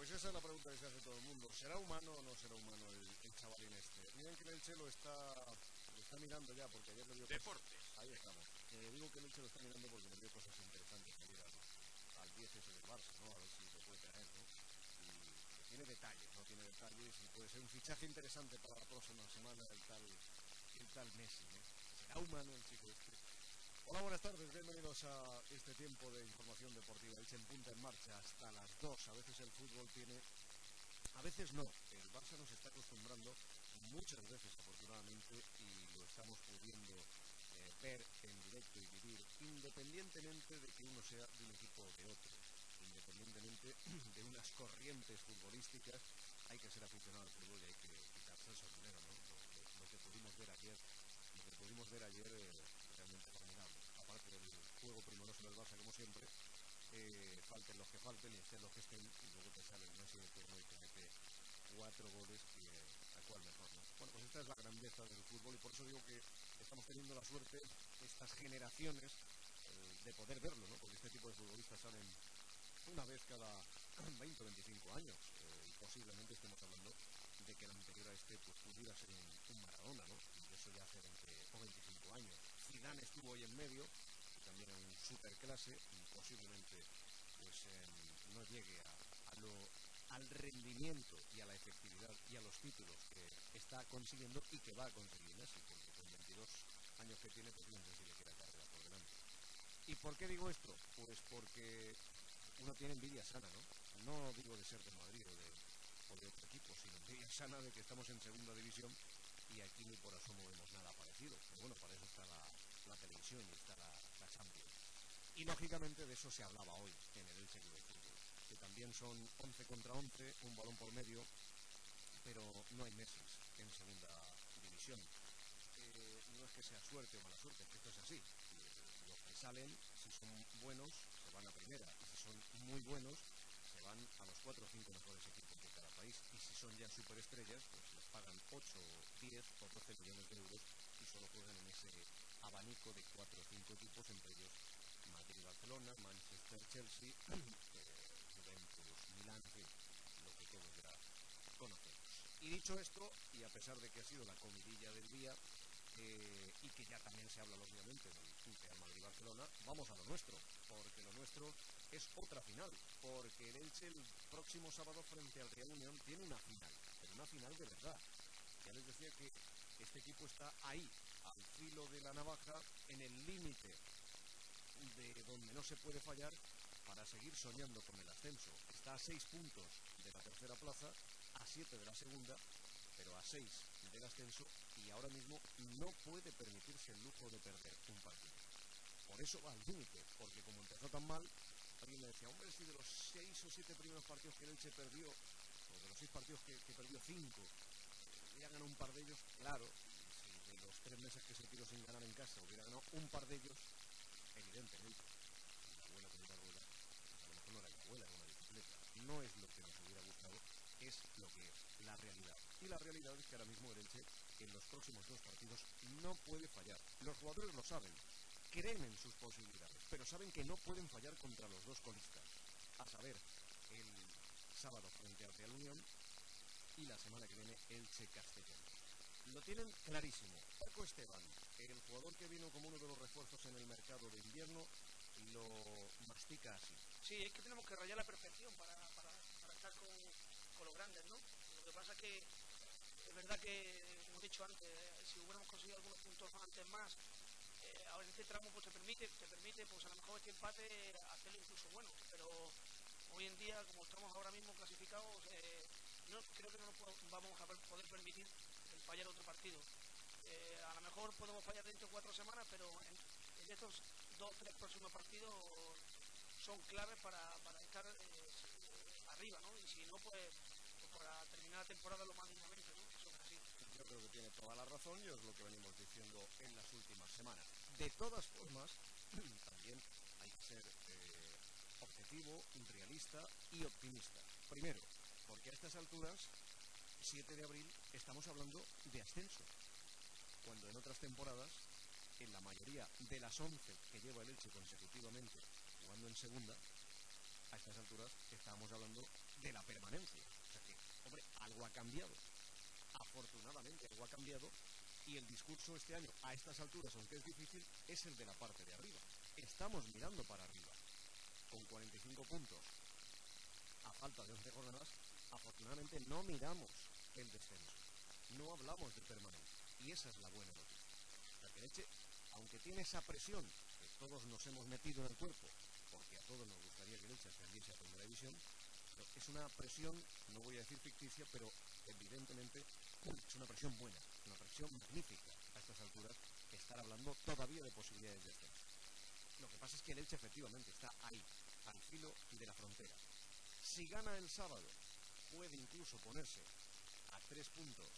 Pues esa es la pregunta que se hace todo el mundo. ¿Será humano o no será humano el chavalín este? Miren que el Elche lo está mirando ya, porque ayer le dio Deportes. Ahí estamos. Digo que el Elche lo está mirando porque le dio cosas interesantes ayer al 10 ese del Barça, ¿no? A ver si lo puede traer, ¿no? Y tiene detalles, ¿no? Tiene detalles y puede ser un fichaje interesante para la próxima semana el tal Messi, ¿no? ¿Será humano el chico este? Hola, buenas tardes, bienvenidos a este tiempo de información deportiva. Elche en punta en marcha hasta las 2. A veces el fútbol tiene, a veces no. El Barça nos está acostumbrando muchas veces, afortunadamente, y lo estamos pudiendo ver en directo y vivir, independientemente de que uno sea de un equipo o de otro, independientemente de unas corrientes futbolísticas. Hay que ser aficionado al fútbol y hay que quitarse el sombrero, ¿no? Lo que pudimos ver ayer. Lo que pudimos ver ayer realmente formidable. Aparte del juego primoroso del Barça, como siempre, falten los que falten y estén los que estén, y luego te sale el Messi de turno y te mete 4 goles y a cuál mejor, ¿no? Bueno, pues esta es la grandeza del fútbol y por eso digo que estamos teniendo la suerte, estas generaciones, de poder verlo, ¿no? Porque este tipo de futbolistas salen una vez cada 20 o 25 años, y posiblemente estemos hablando de que el anterior a este pues pudiera ser un Maradona, ¿no? Y eso ya hace 20 o 25 años. Zidane estuvo ahí en medio, también en un superclase, y posiblemente pues no llegue al rendimiento y a la efectividad y a los títulos que está consiguiendo y que va a conseguir Messi, porque con 22 años que tiene, pues no sé si le queda carrera por delante. ¿Y por qué digo esto? Pues porque uno tiene envidia sana, ¿no? No digo de ser de Madrid o de otro equipo, sino envidia sana de que estamos en segunda división y aquí ni por asomo vemos nada parecido. Pero bueno, para eso está la televisión y está la Champions. Y lógicamente de eso se hablaba hoy en el Elche Club de Fútbol, que también son 11 contra 11, un balón por medio, pero no hay Messi en segunda división. No es que sea suerte o mala suerte, es que esto es así. Los que salen, si son buenos, se van a primera, y si son muy buenos, se van a los 4 o 5 mejores equipos de cada país, y si son ya superestrellas, pues les pagan 8, 10 o 12 millones de euros y solo juegan en ese abanico de 4 o 5 equipos, entre ellos Madrid, Barcelona, Manchester, Chelsea, Juventus, Milán, en fin, lo que todos ya conocemos. Y dicho esto, y a pesar de que ha sido la comidilla del día, y que ya también se habla lógicamente del Real Madrid-Barcelona, vamos a lo nuestro, porque lo nuestro es otra final, porque el Elche el próximo sábado frente al Real Unión tiene una final, pero una final de verdad. Ya les decía que este equipo está ahí, al filo de la navaja, en el límite de donde no se puede fallar para seguir soñando con el ascenso. Está a 6 puntos de la tercera plaza, a 7 de la segunda, pero a 6 del ascenso, y ahora mismo no puede permitirse el lujo de perder un partido. Por eso va al límite, porque como empezó tan mal, alguien me decía, hombre, si de los 6 o 7 primeros partidos que el Elche perdió, o de los 6 partidos que perdió 5, hubiera ganado un par de ellos, claro, si de los 3 meses que se tiró sin ganar en casa hubiera ganado un par de ellos, evidentemente, la abuela con una rueda, pues a lo mejor no era la abuela, era una bicicleta. No es lo que nos hubiera gustado, es lo que es la realidad. Y la realidad es que ahora mismo el Elche en los próximos 2 partidos no puede fallar. Los jugadores lo saben, creen en sus posibilidades, pero saben que no pueden fallar contra los 2 colistas. A saber, el sábado frente al Real Unión y la semana que viene Elche Castellón. Lo tienen clarísimo. Paco Esteban, el jugador que vino como uno de los refuerzos en el mercado de invierno, lo mastica así. Sí, es que tenemos que rayar la perfección para estar con los grandes, ¿no? Lo que pasa es que es verdad que, como he dicho antes, si hubiéramos conseguido algunos puntos antes más, ahora en este tramo pues te permite pues a lo mejor este empate hacerlo incluso bueno, pero hoy en día, como estamos ahora mismo clasificados, no creo que no nos vamos a poder permitir el fallar otro partido. A lo mejor podemos fallar dentro de 4 semanas, pero en estos 2 o 3 próximos partidos son claves para estar arriba, ¿no? Y si no, pues para terminar la temporada lo más dignamente, ¿no? Eso es así. Yo creo que tiene toda la razón y es lo que venimos diciendo en las últimas semanas. De todas formas, también hay que ser objetivo, realista y optimista. Primero, porque a estas alturas, 7 de abril, estamos hablando de ascenso, cuando en otras temporadas, en la mayoría de las 11 que lleva el Elche consecutivamente jugando en segunda, a estas alturas estábamos hablando de la permanencia. O sea que, hombre, algo ha cambiado. Afortunadamente algo ha cambiado y el discurso este año, a estas alturas, aunque es difícil, es el de la parte de arriba. Estamos mirando para arriba. Con 45 puntos, a falta de 11 jornadas, afortunadamente no miramos el descenso. No hablamos de permanencia. Y esa es la buena noticia. O sea que Elche, aunque tiene esa presión que todos nos hemos metido en el cuerpo, porque a todos nos gustaría que el Elche ascendiese a Primera División, pero es una presión, no voy a decir ficticia, pero evidentemente es una presión buena, una presión magnífica a estas alturas, estar hablando todavía de posibilidades de ascenso. Lo que pasa es que el Elche efectivamente está ahí, al filo de la frontera. Si gana el sábado, puede incluso ponerse a 3 puntos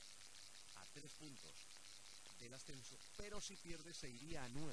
del ascenso, pero si pierde se iría a 9.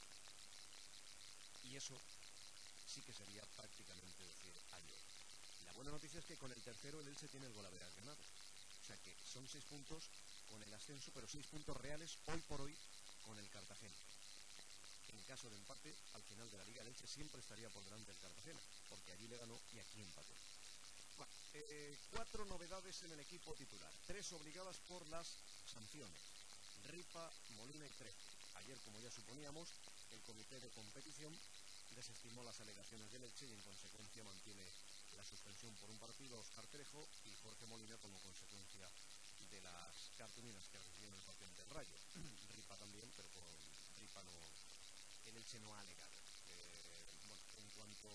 Y eso sí que sería prácticamente decir adiós. La buena noticia es que con el tercero el Elche tiene el golaveras ganado. O sea que son 6 puntos con el ascenso, pero 6 puntos reales hoy por hoy con el Cartagena. En caso de empate, al final de la Liga, el Elche siempre estaría por delante del Cartagena, porque allí le ganó y aquí empató. Bueno, 4 novedades en el equipo titular, 3 obligadas por las sanciones. Ripa, Molina y Trejo. Ayer, como ya suponíamos, el comité de competición desestimó las alegaciones del Elche y en consecuencia mantiene la suspensión por un partido a Óscar Trejo y Jorge Molina como consecuencia de las cartulinas que recibieron el partido del Rayo. Ripa también, pero con Ripa no, el Elche no ha alegado. Bueno, en cuanto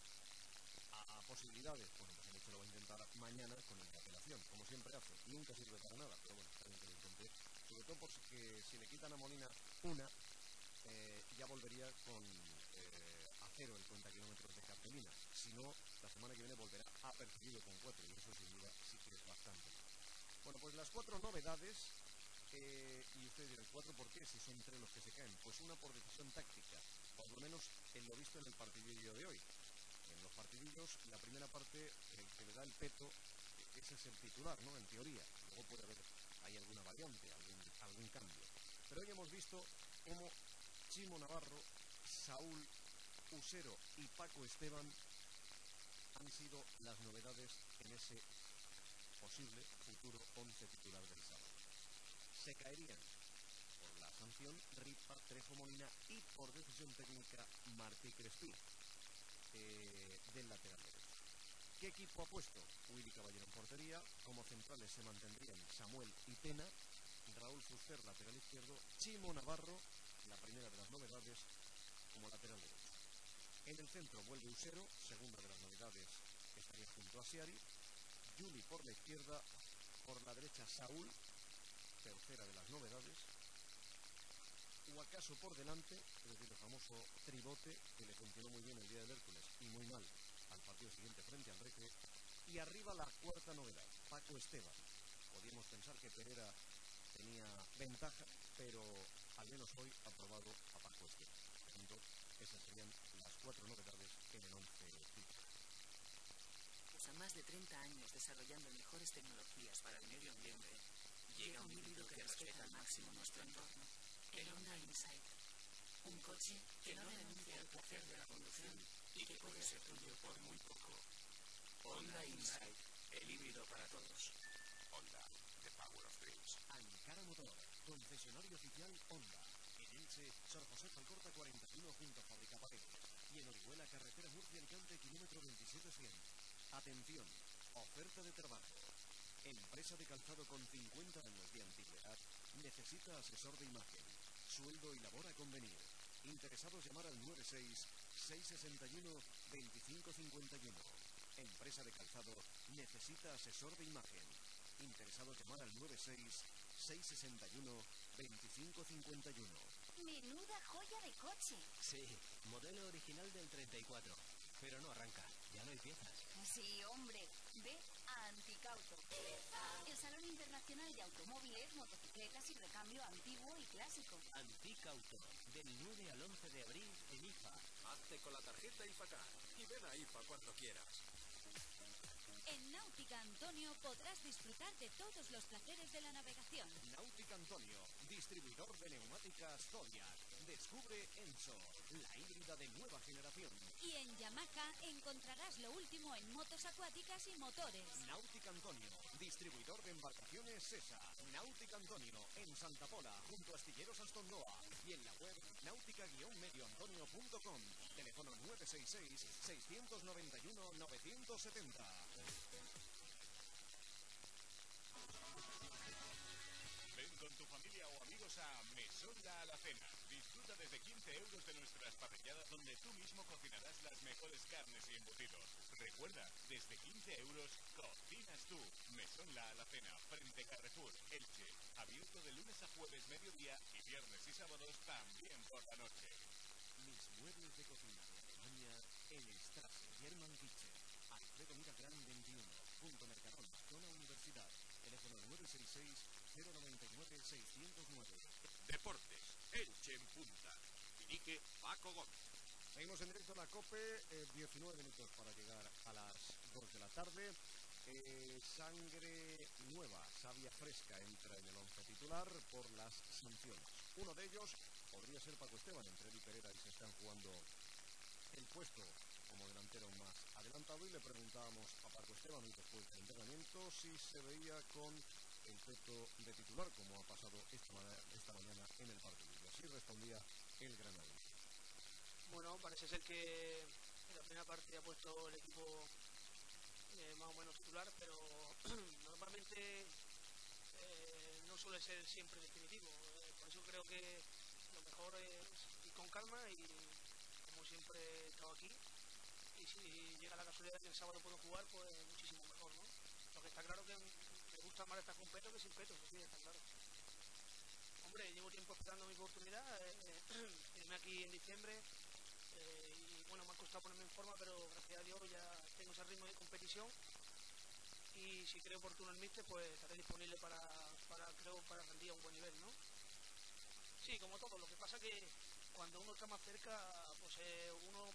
a posibilidades, bueno, pues el Elche lo va a intentar mañana con la apelación, como siempre hace. Nunca sirve para nada, pero bueno, también que lo intente. Sobre todo porque si le quitan a Molina una, ya volvería con a 0 el cuenta kilómetros de cartulina. Si no, la semana que viene volverá apercibido con 4 y eso sin duda sí que es bastante. Bueno, pues las 4 novedades, y ustedes dirán, ¿4 por qué? Si son 3 los que se caen. Pues una por decisión táctica, por lo menos en lo visto en el partidillo de hoy. En los partidillos, la primera parte, el que le da el peto, ese es el titular, ¿no? En teoría. Luego puede haber, hay alguna variante, algún cambio. Pero hoy hemos visto cómo Chimo Navarro, Saúl Usero y Paco Esteban han sido las novedades en ese posible futuro 11 titular del sábado. Se caerían por la sanción Ripa, Trejo, Molina y por decisión técnica Martí Crespí, del lateral derecho. ¿Qué equipo ha puesto? Willy Caballero en portería. Como centrales se mantendrían Samuel y Pena, Raúl Fuster, lateral izquierdo, Chimo Navarro, la primera de las novedades, como lateral derecho. En el centro vuelve Usero, segunda de las novedades, que estaría junto a Siari. Juli por la izquierda, por la derecha Saúl, tercera de las novedades. O acaso por delante, es decir, el famoso tribote que le funcionó muy bien el día del Hércules y muy mal al partido siguiente frente al Recre. Y arriba la cuarta novedad, Paco Esteban. Podríamos pensar que Pereira tenía ventaja, pero al menos hoy ha probado a Paco Esteban. Por tanto, esas serían las 4 novedades en el 11 titular. Pues a más de 30 años desarrollando mejores tecnologías para el medio ambiente, llega un híbrido que respeta al máximo nuestro entorno, el Honda Insight. Un coche que no renuncia al placer de la conducción y que puede ser tuyo por muy poco. Honda Insight, el híbrido para todos. Honda, the power of dreams. Ankara Motor, concesionario oficial Honda. En Elche, Sor José Alcorta 41 junto a Fábrica Paredes. Y en Orihuela, carretera Murcia-Alicante, kilómetro 27-100. Atención, oferta de trabajo. Empresa de calzado con 50 años de antigüedad necesita asesor de imagen. Sueldo y labor a convenir. Interesados llamar al 96-661-2551. Empresa de calzado necesita asesor de imagen. Interesados llamar al 96-661-2551. Menuda joya de coche. Sí, modelo original del 34, pero no arranca, ya no hay piezas. Sí, hombre, ve a Anticauto. El Salón Internacional de Automóviles, Motocicletas y Recambio Antiguo y Clásico. Anticauto, del 9 al 11 de abril en IFA. Hazte con la tarjeta IFACAR y ven a IFA cuando quieras. En Náutica Antonio podrás disfrutar de todos los placeres de la navegación. Náutica Antonio, distribuidor de neumáticas Zodiac. Descubre Enzo, la híbrida de nueva generación. Y en Yamaha encontrarás lo último en motos acuáticas y motores. Náutica Antonio, distribuidor de embarcaciones CESA. Náutica Antonio, en Santa Pola, junto a Astilleros Astondoa. Y en la web náutica-medioantonio.com. Teléfono 966-691-970. Ven con tu familia o amigos a Mesón La Alacena. Disfruta desde 15 euros de nuestras parrilladas donde tú mismo cocinarás las mejores carnes y embutidos. Recuerda, desde 15 euros cocinas tú. Mesón La Alacena, frente Carrefour, Elche. Abierto de lunes a jueves mediodía y viernes y sábados también por la noche. Mis muebles de cocina de Alemania en Strasse German Kitchen. Alfredo Milagran 21. Punto Mercadona, zona Universidad. Teléfono 966-099-609. Deportes, Elche en punta. Dirige Paco Gómez. Seguimos en directo a la COPE, 19 minutos para llegar a las 2 de la tarde. Sangre nueva, savia fresca entra en el 11 titular por las sanciones. Uno de ellos podría ser Paco Esteban. Entre él y Pereira y se están jugando el puesto como delantero más adelantado, y le preguntábamos a Paco Esteban después del entrenamiento si se veía con el peto de titular, como ha pasado esta mañana en el partido. Y así respondía el granadino. Bueno, parece ser que en la primera parte ha puesto el equipo más o menos titular, pero normalmente no suele ser siempre definitivo. Por eso creo que lo mejor es ir con calma y, como siempre, he estado aquí. Y si llega la casualidad de que el sábado puedo jugar, pues muchísimo mejor, ¿no? Lo que está claro que me gusta más estar con peto que sin peto, eso sí, está claro. Hombre, llevo tiempo esperando mi oportunidad, irme aquí en diciembre, y bueno, me ha costado ponerme en forma, pero gracias a Dios ya tengo ese ritmo de competición, y si creo oportuno el míster, pues estaré disponible para rendir a un buen nivel, ¿no? Sí, como todo, lo que pasa que cuando uno está más cerca, pues uno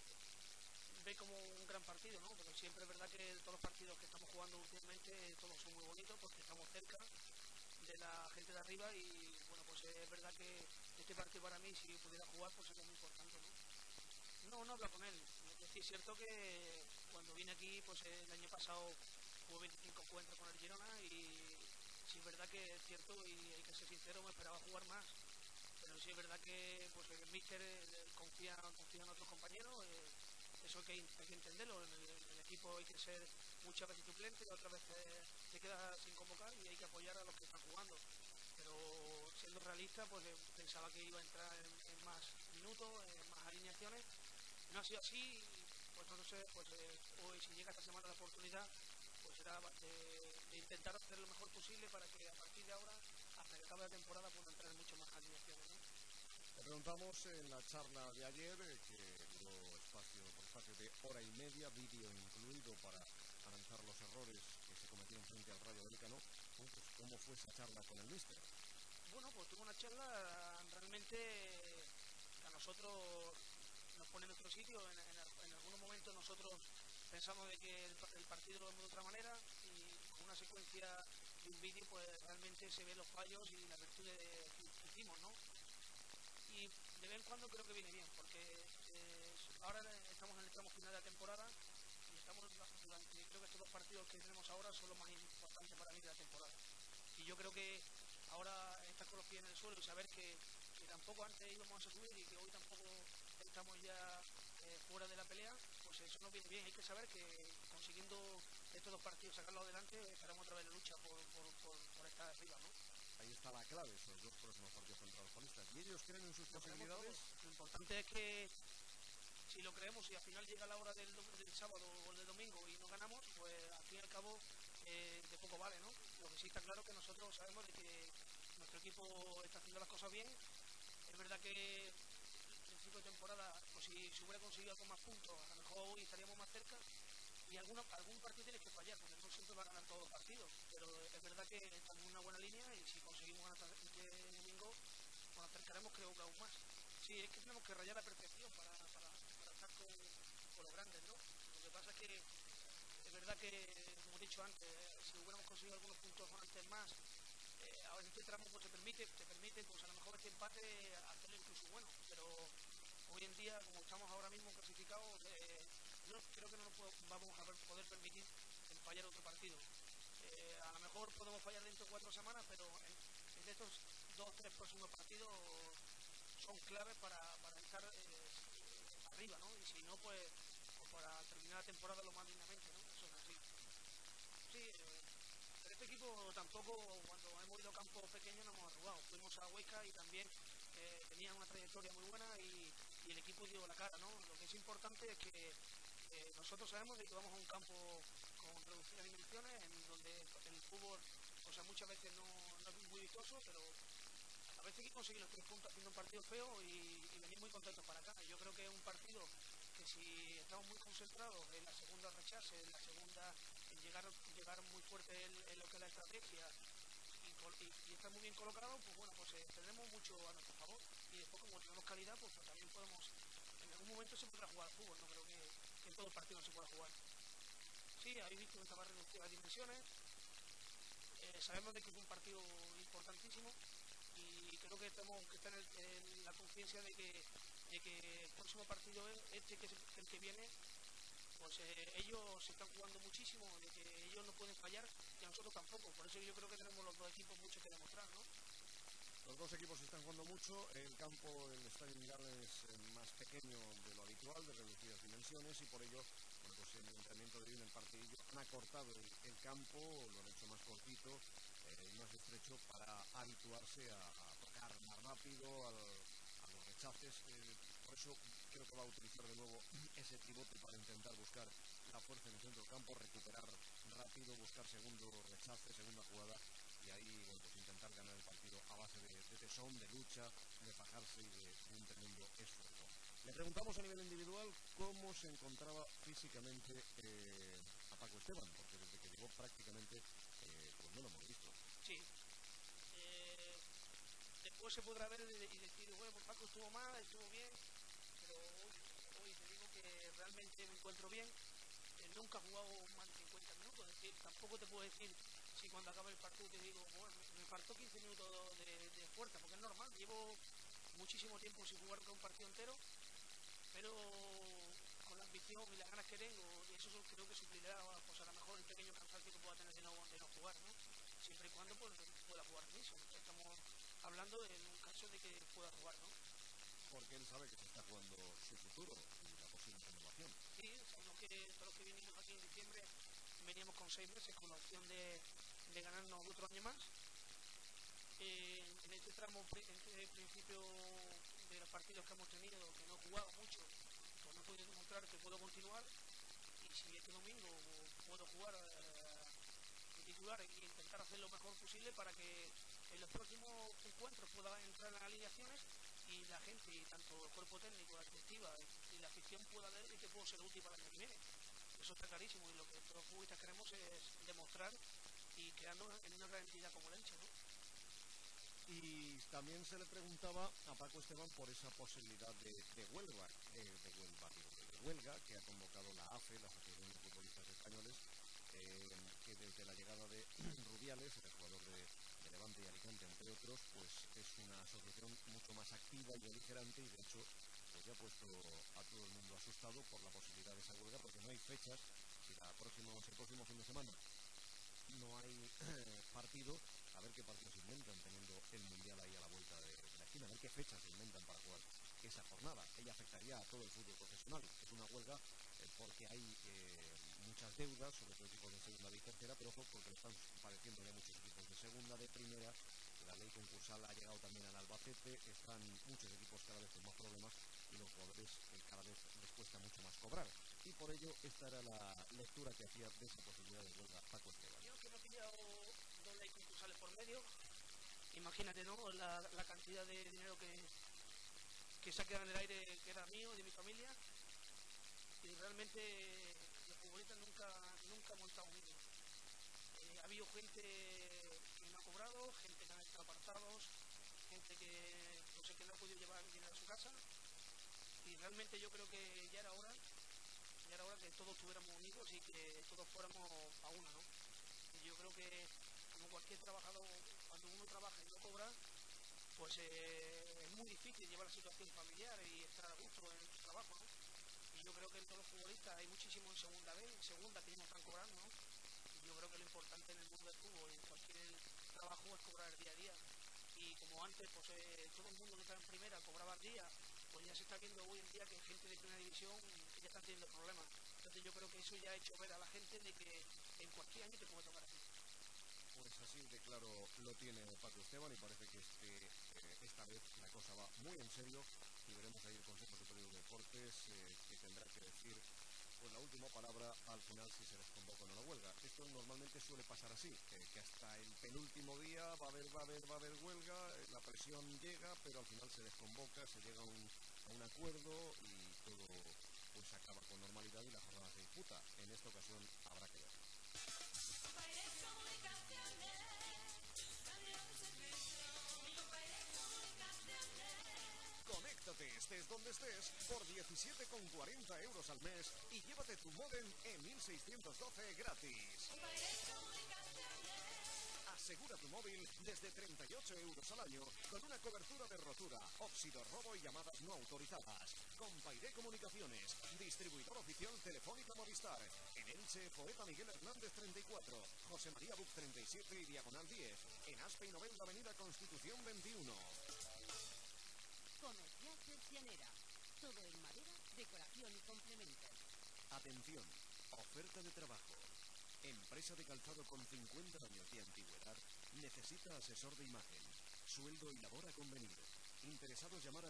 ve como un gran partido, ¿no? Pero siempre es verdad que todos los partidos que estamos jugando últimamente, todos son muy bonitos porque estamos cerca de la gente de arriba, y bueno, pues es verdad que este partido para mí, si pudiera jugar, pues sería muy importante, ¿no? No hablo con él. Es cierto que cuando vine aquí, pues el año pasado jugué 25 encuentros con el Girona, y sí es verdad que es cierto, y hay que ser sincero, me esperaba jugar más. Pero sí es verdad que pues el míster confía en otros compañeros, eso hay que entenderlo. En el equipo hay que ser muchas veces suplente, y otras veces te quedas sin convocar, y hay que apoyar a los que están jugando. Pero siendo realista, pues pensaba que iba a entrar en más minutos, en más alineaciones. No ha sido así, pues no sé, pues hoy, si llega esta semana la oportunidad, pues será de intentar hacer lo mejor posible para que a partir de ahora, hasta que acabe la temporada, pueda entrar en muchas más alineaciones, ¿no? Le preguntamos en la charla de ayer, que duró espacio de hora y media, vídeo incluido para analizar los errores que se cometieron frente al Rayo Vallecano, pues cómo fue esa charla con el míster. Bueno, pues tuvo una charla realmente que a nosotros nos pone en nuestro sitio. En algunos momentos nosotros pensamos de que el partido lo vemos de otra manera, y con una secuencia de un vídeo pues realmente se ven los fallos y las virtudes que hicimos, ¿no? Y de vez en cuando creo que viene bien, porque ahora estamos en el tramo final de la temporada, y creo que estos dos partidos que tenemos ahora son los más importantes para mí de la temporada. Y yo creo que ahora estar con los pies en el suelo y saber que tampoco antes íbamos a subir, y que hoy tampoco estamos ya fuera de la pelea, pues eso nos viene bien. Hay que saber que consiguiendo estos dos partidos, sacarlos adelante, estaremos otra vez en lucha por estar arriba, ¿no? Ahí está la clave, esos dos próximos partidos contra los colistas. ¿Y ellos creen en sus posibilidades? Lo importante es que si lo creemos, y al final llega la hora del sábado o el del domingo y no ganamos, pues al fin y al cabo de poco vale, ¿no? Lo que sí está claro que nosotros sabemos de que nuestro equipo está haciendo las cosas bien. Es verdad que al principio de temporada, pues si se hubiera conseguido algo más puntos, a lo mejor hoy estaríamos más cerca, y algún partido tienes que fallar, porque no siempre va a ganar todos los partidos. Pero es verdad que estamos en una buena línea, y si conseguimos ganar este domingo, nos acercaremos, creo que aún más. Sí, es que tenemos que rayar la perfección para estar con los grandes, ¿no? Lo que pasa es que es verdad que, como he dicho antes, si hubiéramos conseguido algunos puntos antes más, ahora en este tramo pues te permite pues a lo mejor este empate hacerlo incluso bueno, pero hoy en día, como estamos ahora mismo clasificados, no, creo que no nos vamos a poder permitir el fallar otro partido. A lo mejor podemos fallar dentro de 4 semanas, pero en estos 2 o 3 próximos partidos son claves para estar arriba, ¿no? Y si no, pues para terminar la temporada lo más dignamente, ¿no? Eso es así. Sí, pero este equipo tampoco, cuando hemos ido a campos pequeños, no hemos arrugado. Fuimos a Huesca y también tenían una trayectoria muy buena y el equipo dio la cara, ¿no? Lo que es importante es que nosotros sabemos de que vamos a un campo con reducidas dimensiones, en donde el fútbol, o sea, muchas veces no es muy vistoso, pero a veces hay que conseguir los 3 puntos haciendo un partido feo y venir muy contentos para acá. Yo creo que es un partido que si estamos muy concentrados en la segunda rechace, en la segunda en llegar muy fuerte en lo que es la estrategia y estar muy bien colocados, pues bueno, pues tendremos mucho a nuestro favor. Y después, como tenemos calidad, pues también podemos, en algún momento se podrá jugar al fútbol, no creo que en todo el partido no se pueda jugar. Sí, habéis visto que estaba reducido las dimensiones, sabemos de que es un partido importantísimo y creo que tenemos que estar en la conciencia de que el próximo partido este que es el que viene, pues ellos se están jugando muchísimo, de que ellos no pueden fallar y a nosotros tampoco. Por eso yo creo que tenemos los dos equipos mucho que demostrar, ¿no? Los dos equipos están jugando mucho. El campo, el Estadio Miral es más pequeño de lo habitual, de reducidas dimensiones, y por ello, bueno, pues en el entrenamiento de hoy, en el partidillo, han acortado el campo, lo han hecho más cortito y más estrecho para habituarse a tocar más rápido, a los rechaces. Por eso creo que va a utilizar de nuevo ese tribote para intentar buscar la fuerza en el centro del campo, recuperar rápido, buscar segundo rechace, segunda jugada, y ahí, bueno, pues intentar ganar el partido a base de tesón, de lucha, de fajarse y de un tremendo esfuerzo. Le preguntamos a nivel individual cómo se encontraba físicamente a Paco Esteban, porque desde que llegó prácticamente pues no lo hemos visto. Sí. Después se podrá ver y decir, bueno, pues Paco estuvo mal, estuvo bien, pero hoy te digo que realmente me encuentro bien. Nunca he jugado más de 50 minutos, es decir, tampoco te puedo decir si cuando acabe el partido te digo, bueno, me faltó 15 minutos de fuerza, porque es normal, llevo muchísimo tiempo sin jugar un partido entero, pero con la ambición y las ganas que tengo, y eso creo que suplirá pues a lo mejor el pequeño cansancio que pueda tener de no jugar, ¿no? Siempre y cuando pues, pueda jugar eso. Estamos hablando en un caso de que pueda jugar, ¿no? Porque él sabe que se está jugando su futuro y la posible renovación. Sí, sabemos que todos los que vinimos aquí en diciembre veníamos con 6 meses con la opción de ganarnos otro año más. En este tramo, en este principio de los partidos que hemos tenido, que no he jugado mucho, pues no he podido demostrar que puedo continuar, y si este domingo puedo jugar de titular e intentar hacer lo mejor posible para que en los próximos encuentros pueda entrar en las alineaciones y la gente, y tanto el cuerpo técnico, la directiva y la afición pueda ver que puedo ser útil para el año que viene. Eso está clarísimo, y lo que todos los futbolistas queremos es demostrar y quedarnos en una gran entidad como el Elche, ¿no? Y también se le preguntaba a Paco Esteban por esa posibilidad de huelga que ha convocado la AFE, la Asociación de Futbolistas Españoles, que desde la llegada de Rubiales, el jugador de Levante y Alicante, entre otros, pues es una asociación mucho más activa y beligerante, y de hecho pues ya ha puesto a todo el mundo asustado por la posibilidad de esa huelga, porque no hay fechas. Si el próximo fin de semana no hay partido, a ver qué partidos se inventan, teniendo el Mundial ahí a la vuelta de la esquina, a ver qué fechas se inventan para jugar esa jornada. Ella afectaría a todo el fútbol profesional. Es una huelga porque hay muchas deudas, sobre todo equipos de segunda y tercera, pero ojo, porque lo están padeciendo ya muchos equipos de segunda, de primera. La ley concursal ha llegado también al Albacete, están muchos equipos cada vez con más problemas y los jugadores cada vez les cuesta mucho más cobrar. Y por ello esta era la lectura que hacía de esa posibilidad de huelga Paco Esteban. Yo que no he pillado dos leyes concursales por medio, imagínate, ¿no?, la cantidad de dinero que se ha quedado en el aire, que era mío y de mi familia, y realmente los futbolistas nunca hemos estado unidos. Ha habido gente que no ha cobrado, gente que han estado apartados, gente que no sé, que no ha podido llevar dinero a su casa, y realmente yo creo que ya era hora soñar ahora que todos estuviéramos unidos y que todos fuéramos a una, ¿no? Y yo creo que como cualquier trabajador, cuando uno trabaja y no cobra, pues es muy difícil llevar la situación familiar y estar a gusto en tu trabajo, ¿no? Y yo creo que en todos los futbolistas hay muchísimos en segunda vez, en segunda que ya no están cobrando, ¿no? Y yo creo que lo importante en el mundo del fútbol y en cualquier trabajo es cobrar el día a día. Y como antes, pues todo el mundo que estaba en primera cobraba al día, pues ya se está viendo hoy en día que gente de primera división que ya están teniendo problemas. Entonces yo creo que eso ya ha hecho ver a la gente de que en cualquier año te puede tocar a ti. Pues así de claro lo tiene Paco Esteban y parece que esta vez la cosa va muy en serio y veremos ahí el Consejo Superior de Deportes que tendrá que decir pues la última palabra al final si se les convoca o no la huelga. Esto normalmente suele pasar así, que hasta el penúltimo día va a haber huelga, la presión llega, pero al final se desconvoca, se llega a un acuerdo y todo pues acaba con normalidad y la jornada se disputa. En esta ocasión habrá que ver. Conéctate, estés donde estés, por 17,40 euros al mes y llévate tu módem en 1612 gratis. Asegura tu móvil desde 38 euros al año con una cobertura de rotura, óxido, robo y llamadas no autorizadas. Compairé Comunicaciones, distribuidor oficial Telefónica Movistar. En Elche, Poeta Miguel Hernández 34, José María Buc 37 y Diagonal 10. En Aspe y Novelda Avenida Constitución 21. Comercial Persianera. Todo en madera, decoración y complementos. Atención, oferta de trabajo. Empresa de calzado con 50 años de antigüedad necesita asesor de imagen. Sueldo y labor a convenir. Interesados llamar al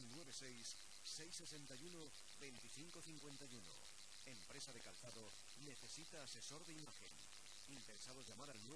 96-661-2551. Empresa de calzado necesita asesor de imagen. Interesados llamar al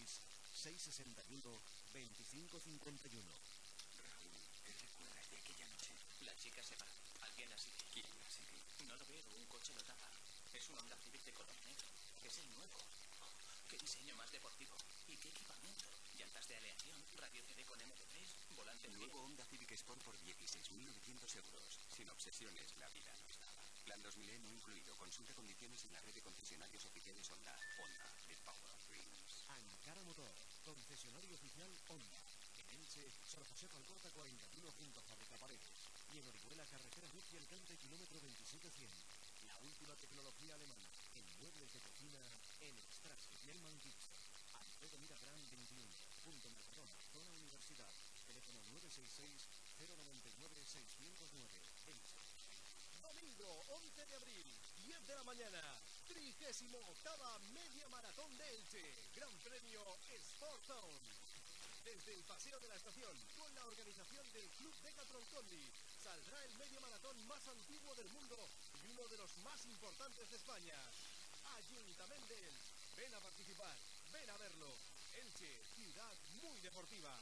96-661-2551. Raúl, ¿qué recuerdas de aquella noche? La chica se va. Alguien la sigue. ¿Quién la sigue? No lo veo. Un coche lo tapa. Es un Honda Civic de color negro. Es el nuevo. ¡Qué diseño más deportivo! ¿Y qué equipamiento? Llantas de aleación, radio CD con MP3, volante El nuevo Honda Civic Sport por 16.900 euros. Sin obsesiones, la vida no estaba. Plan 2000E no incluido. Consulta condiciones en la red de concesionarios oficiales Honda. Honda, the power of dreams. Ankara Motor, concesionario oficial Honda. En Elche, Sor José Alcorta 41 junto a Fábrica Paredes. Y en Orihuela, carretera Murcia Alicante, kilómetro 27100. La última tecnología alemana en muebles de cocina en Strasse, Melman Gibson. Alfredo Miragrán 21, punto Mercadona, zona Universidad. Teléfono 966-099-609. Elche. Domingo 11 de abril, 10 de la mañana, 38ª Media Maratón de Elche. Gran Premio Sport Zone. Desde el Paseo de la Estación, con la organización del Club Decathlon Condi, saldrá el medio maratón más antiguo del mundo y uno de los más importantes de España. Ayuntamiento de Elche. Ven a participar, ven a verlo. Elche, ciudad muy deportiva.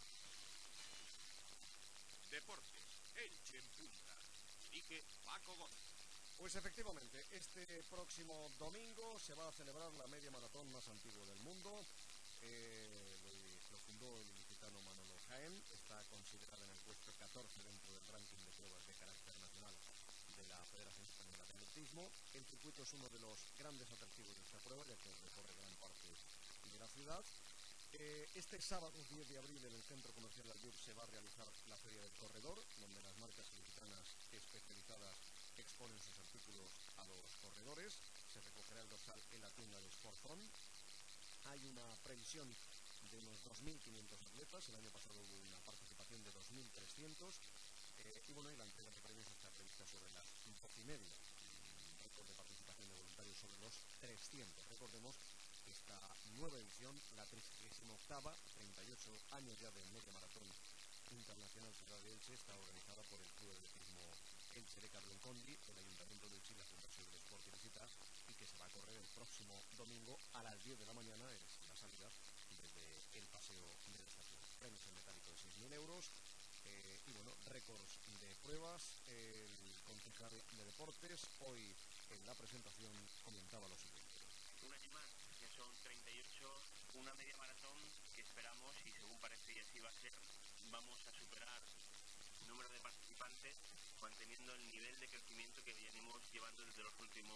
Deportes, Elche en punta. Dirige Paco Gómez. Pues efectivamente, este próximo domingo se va a celebrar la media maratón más antigua del mundo. Lo fundó el ilicitano Manolo Jaén. Está considerada en el puesto 14 dentro del ranking de pruebas de carácter nacional de la Federación Española de Atletismo. El circuito es uno de los grandes atractivos de esta prueba, ya que recorre gran parte de la ciudad. Este sábado 10 de abril en el Centro Comercial Albur se va a realizar la Feria del Corredor, donde las marcas ilicitanas especializadas exponen sus artículos a los corredores. Se recogerá el dorsal en la tienda de Sportzone. Hay una previsión de unos 2.500 atletas. El año pasado hubo una participación de 2.300. Y bueno, y la entrega de premios está prevista sobre las 12:30. Un récord de participación de voluntarios sobre los 300. Recordemos que esta nueva edición, la 38ª, 38 años ya de media maratón internacional Ciudad de Elche, está organizada por el Club de Atletismo Elche Decathlon Condi, el Ayuntamiento de Elche y la Fundación del Sport y Visita, y que se va a correr el próximo domingo a las 10 de la mañana, es la salida desde el Paseo de la Estación. Premios en metálico de 6.000 euros. Y bueno, récords de pruebas. El concejal de deportes hoy en la presentación comentaba lo siguiente. Un año más, ya son 38, una media maratón que esperamos, y según parece y así va a ser, vamos a superar el número de participantes manteniendo el nivel de crecimiento que venimos llevando desde los últimos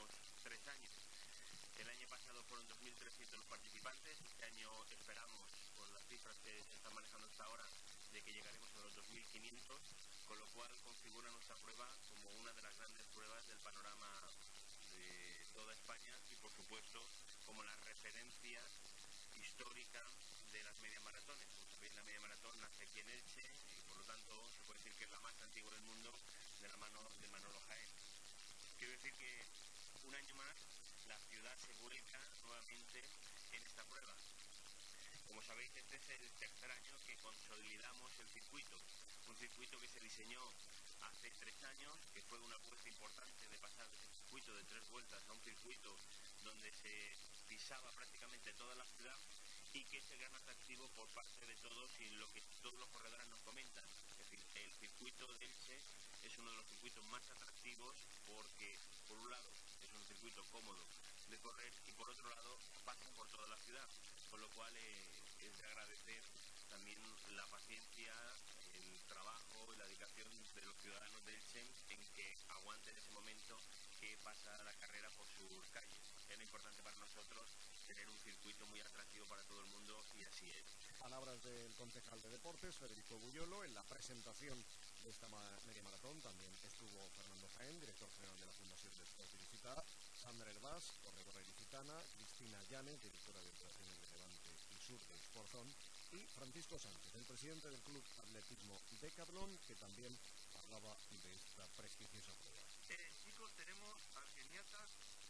3 años. El año pasado fueron 2.300 los participantes, este año esperamos, por las cifras que se están manejando hasta ahora, de que llegaremos a los 2.500, con lo cual configura nuestra prueba como una de las grandes pruebas del panorama de toda España y, por supuesto, como la referencia histórica de las media maratones. Como sabéis, la media maratón nace aquí en Elche y, por lo tanto, se puede decir que es la más antigua del mundo, de la mano de Manolo Jaén. Quiero decir que un año más la ciudad se vuelca nuevamente en esta prueba. Como sabéis, este es el tercer año que consolidamos el circuito, un circuito que se diseñó hace 3 años, que fue una apuesta importante de pasar de ese circuito de 3 vueltas a un circuito donde se pisaba prácticamente toda la ciudad y que es el gran atractivo por parte de todos y lo que todos los corredores nos comentan. Es decir, el circuito de Elche es uno de los circuitos más atractivos porque, por un lado, es un circuito cómodo de correr y, por otro lado, pasa por toda la ciudad, con lo cual es de agradecer también la paciencia, el trabajo y la dedicación de los ciudadanos de Elche en que aguanten ese momento que pasa la carrera por sus calles. Era importante para nosotros tener un circuito muy atractivo para todo el mundo y así es. Palabras del concejal de Deportes, Federico Buyolo. En la presentación de esta media maratón también estuvo Fernando Jaén, director general de la Fundación de Esport Ilicitana, Sandra Herbás, corredora ilicitana, Cristina Llanes, directora de operaciones de Levante y Sur de Sportzone, y Francisco Sánchez, el presidente del Club Atletismo Decathlon, que también hablaba de esta prestigiosa prueba. Chicos, tenemos a keniatas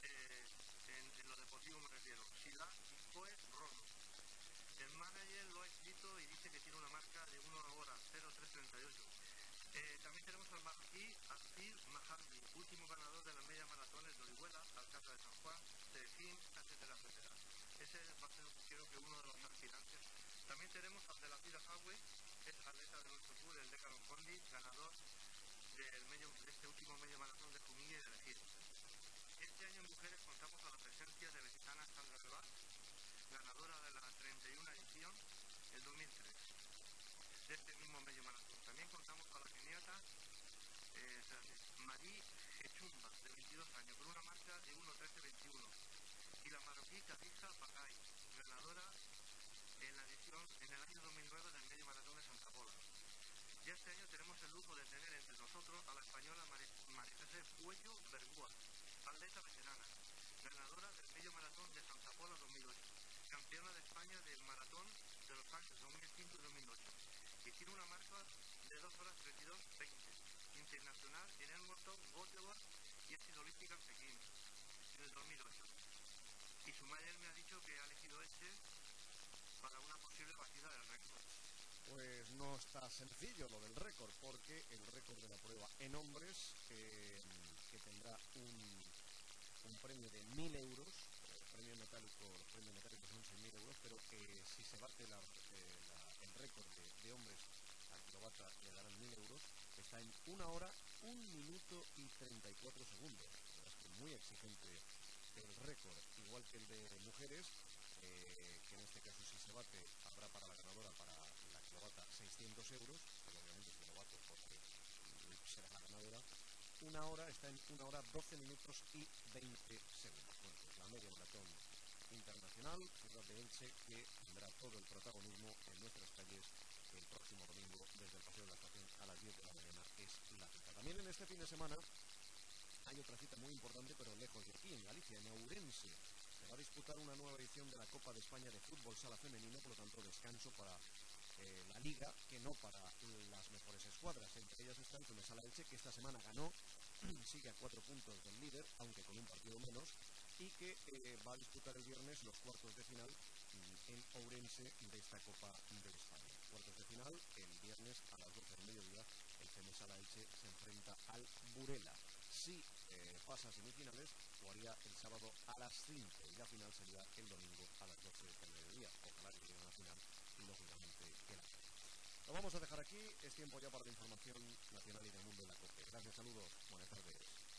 en lo deportivo, me refiero, Sila y Joe Rono. El manager lo ha escrito y dice que tiene una marca de 1 hora 0338. También tenemos al marroquí Asir Mahamdi, último ganador de las media maratones de Orihuela, Alcázar de San Juan, Delfín, etcétera, etcétera. Ese va a ser, creo que, uno de los aspirantes. También tenemos a Abdelaziz Hawe, es atleta de nuestro club, el Decathlon Fondi, ganador de este último medio maratón de Jumilla y de Elegir. Este año en mujeres contamos con la presencia de la gitana Sandra Herbás, ganadora de la 31 edición, el 2003, de este mismo medio maratón. También contamos con la keniata Marie Hechumba, de 22 años, con una marca de 1.1321, y la marroquí Khadija Bagay, ganadora en el año 2009 del medio maratón de Santa Pola. Y este año tenemos el lujo de tener entre nosotros a la española María José Puello Bergúa, atleta veterana, ganadora del medio maratón de Santa Pola 2008, campeona de España del maratón de Los Ángeles 2005 y 2008, y tiene una marca de 2 horas 32:20, internacional en Edmonton, Göteborg, y ha sido olímpica en Pekín en el 2008. Y su manager me ha dicho que ha elegido este para una posible batida del récord. Pues no está sencillo lo del récord, porque el récord de la prueba en hombres, que tendrá un premio de 1.000 euros, los premios metálicos son 6.000 euros, pero si se bate el récord de hombres al kilobata le darán 1.000 euros, está en 1 hora, 1 minuto y 34 segundos. Es que muy exigente el récord, igual que el de mujeres, que en este caso si se bate habrá para la ganadora, para la kilobata, 600 euros, pero obviamente si lo bato porque será la ganadora. Está en 1 hora 12 minutos y 20 segundos. Bueno, pues la media maratón internacional, ciudad de Elche, que tendrá todo el protagonismo en nuestras calles el próximo domingo desde el Paseo de la Estación a las 10 de la mañana. Es la cita. También en este fin de semana hay otra cita muy importante, pero lejos de aquí, en Galicia, en Ourense. Se va a disputar una nueva edición de la Copa de España de Fútbol Sala Femenino, por lo tanto descanso para la Liga, que no para las mejores escuadras. Entre ellas está el Femesala Elche, que esta semana ganó, sigue a 4 puntos del líder, aunque con un partido menos, y que va a disputar el viernes los cuartos de final en Ourense de esta Copa de España. Cuartos de final, el viernes a las 12 del mediodía, el Femesala Elche se enfrenta al Burela. Si pasa a semifinales, lo haría el sábado a las 5 y la final sería el domingo a las 12 del mediodía. Ojalá que llegue a la final y lógicamente que la gane. Lo vamos a dejar aquí, es tiempo ya para la información nacional y del mundo en la COPE. Gracias, saludos, buenas tardes.